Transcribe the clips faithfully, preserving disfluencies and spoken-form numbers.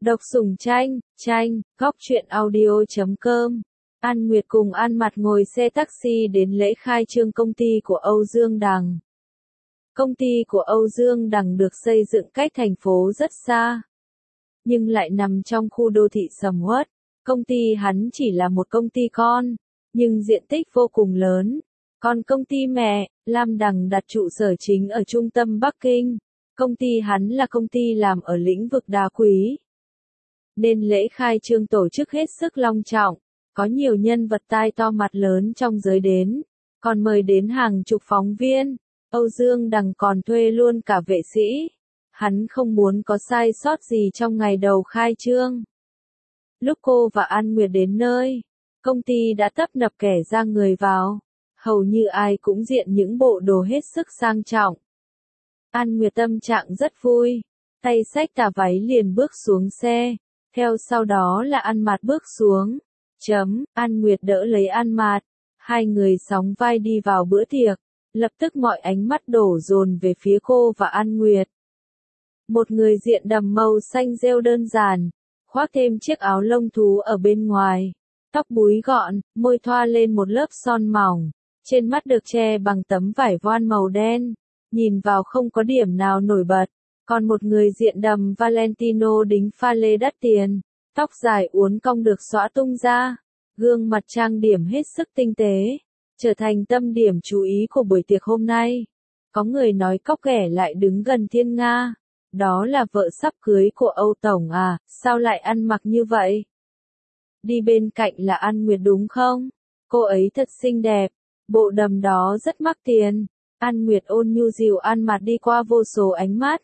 Độc sủng tranh, tranh, góc truyện audio chấm com. An Nguyệt cùng An Mặt ngồi xe taxi đến lễ khai trương công ty của Âu Dương Đằng. Công ty của Âu Dương Đằng được xây dựng cách thành phố rất xa, nhưng lại nằm trong khu đô thị sầm uất. Công ty hắn chỉ là một công ty con, nhưng diện tích vô cùng lớn. Còn công ty mẹ, Lam Đằng đặt trụ sở chính ở trung tâm Bắc Kinh. Công ty hắn là công ty làm ở lĩnh vực đá quý, nên lễ khai trương tổ chức hết sức long trọng, có nhiều nhân vật tai to mặt lớn trong giới đến, còn mời đến hàng chục phóng viên. Âu Dương Đằng còn thuê luôn cả vệ sĩ, hắn không muốn có sai sót gì trong ngày đầu khai trương. Lúc cô và An Nguyệt đến nơi, công ty đã tấp nập kẻ ra người vào, hầu như ai cũng diện những bộ đồ hết sức sang trọng. An Nguyệt tâm trạng rất vui, tay xách tà váy liền bước xuống xe, theo sau đó là An Mạt bước xuống. Chấm, An Nguyệt đỡ lấy An Mạt, hai người sóng vai đi vào bữa tiệc, lập tức mọi ánh mắt đổ dồn về phía cô và An Nguyệt. Một người diện đầm màu xanh rêu đơn giản, khoác thêm chiếc áo lông thú ở bên ngoài, tóc búi gọn, môi thoa lên một lớp son mỏng, trên mắt được che bằng tấm vải voan màu đen, nhìn vào không có điểm nào nổi bật. Còn một người diện đầm Valentino đính pha lê đắt tiền, tóc dài uốn cong được xõa tung ra, gương mặt trang điểm hết sức tinh tế, trở thành tâm điểm chú ý của buổi tiệc hôm nay. Có người nói cóc ghẻ lại đứng gần Thiên Nga, đó là vợ sắp cưới của Âu Tổng à, sao lại ăn mặc như vậy? Đi bên cạnh là An Nguyệt đúng không? Cô ấy thật xinh đẹp, bộ đầm đó rất mắc tiền. An Nguyệt ôn nhu dìu An Mạt đi qua vô số ánh mắt,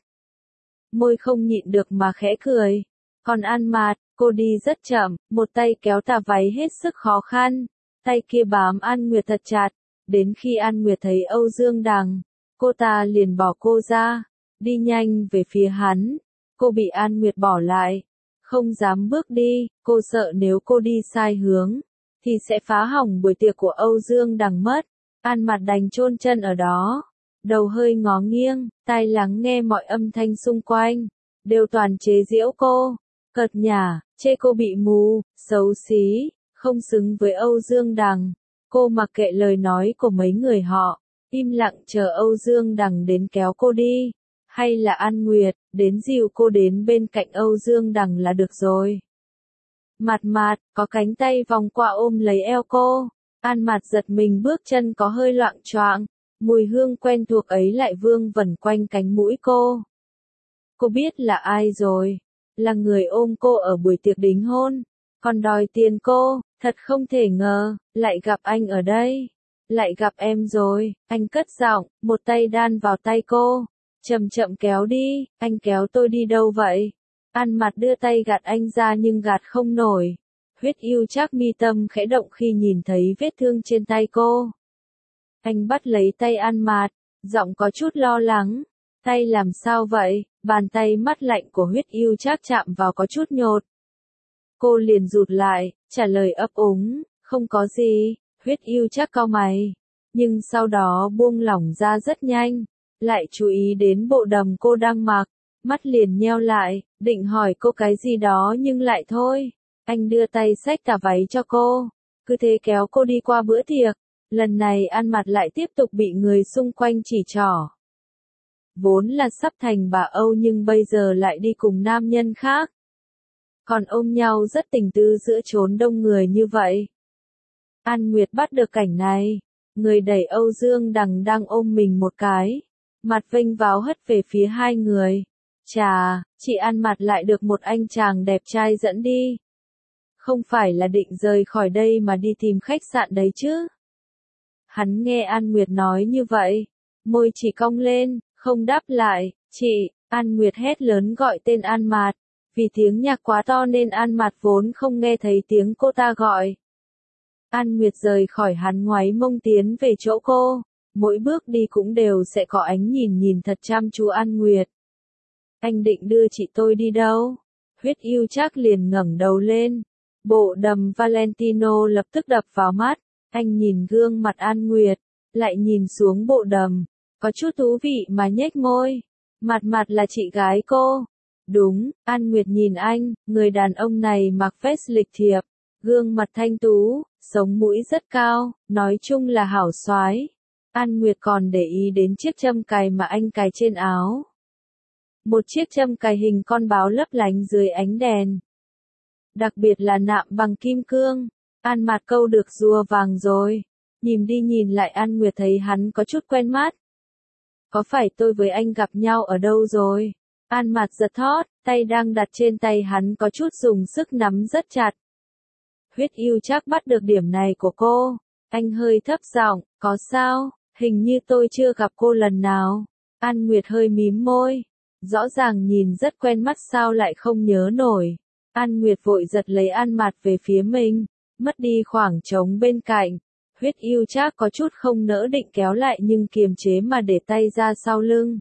môi không nhịn được mà khẽ cười. Còn An Mạt, cô đi rất chậm, một tay kéo tà váy hết sức khó khăn, tay kia bám An Nguyệt thật chặt, đến khi An Nguyệt thấy Âu Dương Đằng, cô ta liền bỏ cô ra, đi nhanh về phía hắn. Cô bị An Nguyệt bỏ lại, không dám bước đi, cô sợ nếu cô đi sai hướng, thì sẽ phá hỏng buổi tiệc của Âu Dương Đằng mất. An Mạt đành chôn chân ở đó, đầu hơi ngó nghiêng, tai lắng nghe mọi âm thanh xung quanh, đều toàn chế giễu cô, cợt nhả, chê cô bị mù, xấu xí, không xứng với Âu Dương Đằng. Cô mặc kệ lời nói của mấy người họ, im lặng chờ Âu Dương Đằng đến kéo cô đi, hay là An Nguyệt đến dìu cô đến bên cạnh Âu Dương Đằng là được rồi. Mạt Mạt có cánh tay vòng qua ôm lấy eo cô. An Mạt giật mình, bước chân có hơi loạng choạng, mùi hương quen thuộc ấy lại vương vẩn quanh cánh mũi cô. Cô biết là ai rồi, là người ôm cô ở buổi tiệc đính hôn, còn đòi tiền cô, thật không thể ngờ, lại gặp anh ở đây, lại gặp em rồi. Anh cất giọng, một tay đan vào tay cô, chậm chậm kéo đi. Anh kéo tôi đi đâu vậy? An Mạt đưa tay gạt anh ra nhưng gạt không nổi. Huyết yêu Trác mi tâm khẽ động khi nhìn thấy vết thương trên tay cô. Anh bắt lấy tay An Mạt, giọng có chút lo lắng. Tay làm sao vậy? Bàn tay mát lạnh của huyết yêu Trác chạm vào có chút nhột. Cô liền rụt lại, trả lời ấp úng, không có gì. Huyết yêu Trác cau mày, nhưng sau đó buông lỏng ra rất nhanh, lại chú ý đến bộ đầm cô đang mặc, mắt liền nheo lại, định hỏi cô cái gì đó nhưng lại thôi. Anh đưa tay xách tà váy cho cô, cứ thế kéo cô đi qua bữa tiệc. Lần này An Mạt lại tiếp tục bị người xung quanh chỉ trỏ. Vốn là sắp thành bà Âu nhưng bây giờ lại đi cùng nam nhân khác. Còn ôm nhau rất tình tứ giữa chốn đông người như vậy. An Nguyệt bắt được cảnh này, người đẩy Âu Dương Đằng đang ôm mình một cái, mặt vênh váo hất về phía hai người. Chà, chị An Mạt lại được một anh chàng đẹp trai dẫn đi. Không phải là định rời khỏi đây mà đi tìm khách sạn đấy chứ? Hắn nghe An Nguyệt nói như vậy, môi chỉ cong lên, không đáp lại. Chị, An Nguyệt hét lớn gọi tên An Mạt, vì tiếng nhạc quá to nên An Mạt vốn không nghe thấy tiếng cô ta gọi. An Nguyệt rời khỏi hắn ngoáy mông tiến về chỗ cô, mỗi bước đi cũng đều sẽ có ánh nhìn nhìn thật chăm chú An Nguyệt. Anh định đưa chị tôi đi đâu? Huyết yêu Trác liền ngẩng đầu lên, bộ đầm Valentino lập tức đập vào mắt. Anh nhìn gương mặt An Nguyệt, lại nhìn xuống bộ đầm, có chút thú vị mà nhếch môi. Mạt Mạt là chị gái cô, Đúng, An Nguyệt nhìn anh, người đàn ông này mặc vest lịch thiệp, gương mặt thanh tú, sống mũi rất cao, nói chung là hảo soái. An Nguyệt còn để ý đến chiếc châm cài mà anh cài trên áo. Một chiếc châm cài hình con báo lấp lánh dưới ánh đèn. Đặc biệt là nạm bằng kim cương. An Mạt câu được rùa vàng rồi. Nhìn đi nhìn lại An Nguyệt thấy hắn có chút quen mắt. Có phải tôi với anh gặp nhau ở đâu rồi? An Mạt giật thót, tay đang đặt trên tay hắn có chút dùng sức nắm rất chặt. Huyết yêu chắc bắt được điểm này của cô. Anh hơi thấp giọng, có sao? Hình như tôi chưa gặp cô lần nào. An Nguyệt hơi mím môi. Rõ ràng nhìn rất quen mắt sao lại không nhớ nổi. An Nguyệt vội giật lấy An Mạt về phía mình, mất đi khoảng trống bên cạnh. Huyết yêu chắc có chút không nỡ định kéo lại nhưng kiềm chế mà để tay ra sau lưng.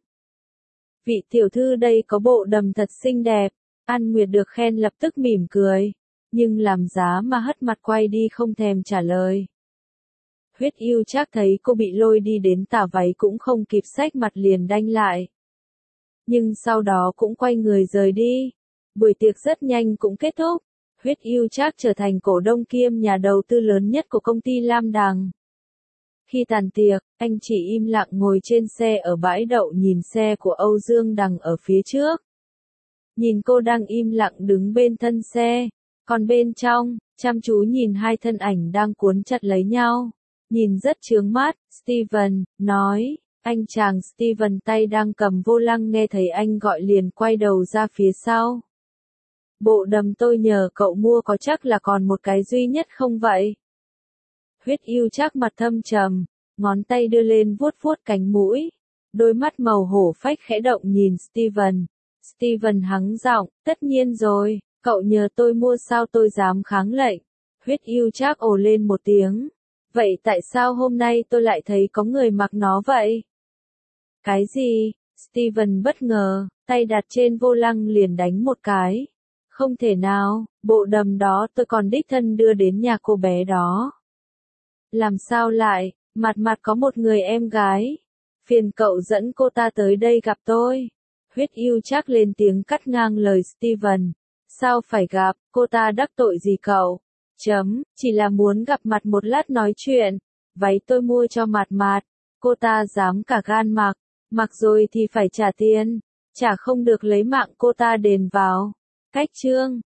Vị tiểu thư đây có bộ đầm thật xinh đẹp. An Nguyệt được khen lập tức mỉm cười, nhưng làm giá mà hất mặt quay đi không thèm trả lời. Huyết yêu chắc thấy cô bị lôi đi đến tả váy cũng không kịp xách mặt liền đanh lại. Nhưng sau đó cũng quay người rời đi. Buổi tiệc rất nhanh cũng kết thúc. Huyết yêu chắc trở thành cổ đông kiêm nhà đầu tư lớn nhất của công ty Lam Đằng. Khi tàn tiệc, anh chỉ im lặng ngồi trên xe ở bãi đậu nhìn xe của Âu Dương Đằng ở phía trước. Nhìn cô đang im lặng đứng bên thân xe, còn bên trong, chăm chú nhìn hai thân ảnh đang cuốn chặt lấy nhau. Nhìn rất chướng mắt, Steven, nói, anh chàng Steven tay đang cầm vô lăng nghe thấy anh gọi liền quay đầu ra phía sau. Bộ đầm tôi nhờ cậu mua có chắc là còn một cái duy nhất không vậy? Huyết yêu chắc mặt thâm trầm, ngón tay đưa lên vuốt vuốt cánh mũi. Đôi mắt màu hổ phách khẽ động nhìn Steven. Steven hắng giọng, tất nhiên rồi, cậu nhờ tôi mua sao tôi dám kháng lệnh. Huyết yêu chắc ồ lên một tiếng. Vậy tại sao hôm nay tôi lại thấy có người mặc nó vậy? Cái gì? Steven bất ngờ, tay đặt trên vô lăng liền đánh một cái. Không thể nào, bộ đầm đó tôi còn đích thân đưa đến nhà cô bé đó. Làm sao lại, mặt mặt có một người em gái. Phiền cậu dẫn cô ta tới đây gặp tôi. Huyết yêu chắc lên tiếng cắt ngang lời Steven. Sao phải gặp, cô ta đắc tội gì cậu? Chấm, chỉ là muốn gặp mặt một lát nói chuyện. Váy tôi mua cho Mạt Mạt. Cô ta dám cả gan mặc. Mặc rồi thì phải trả tiền. Chả không được lấy mạng cô ta đền vào. Cách chương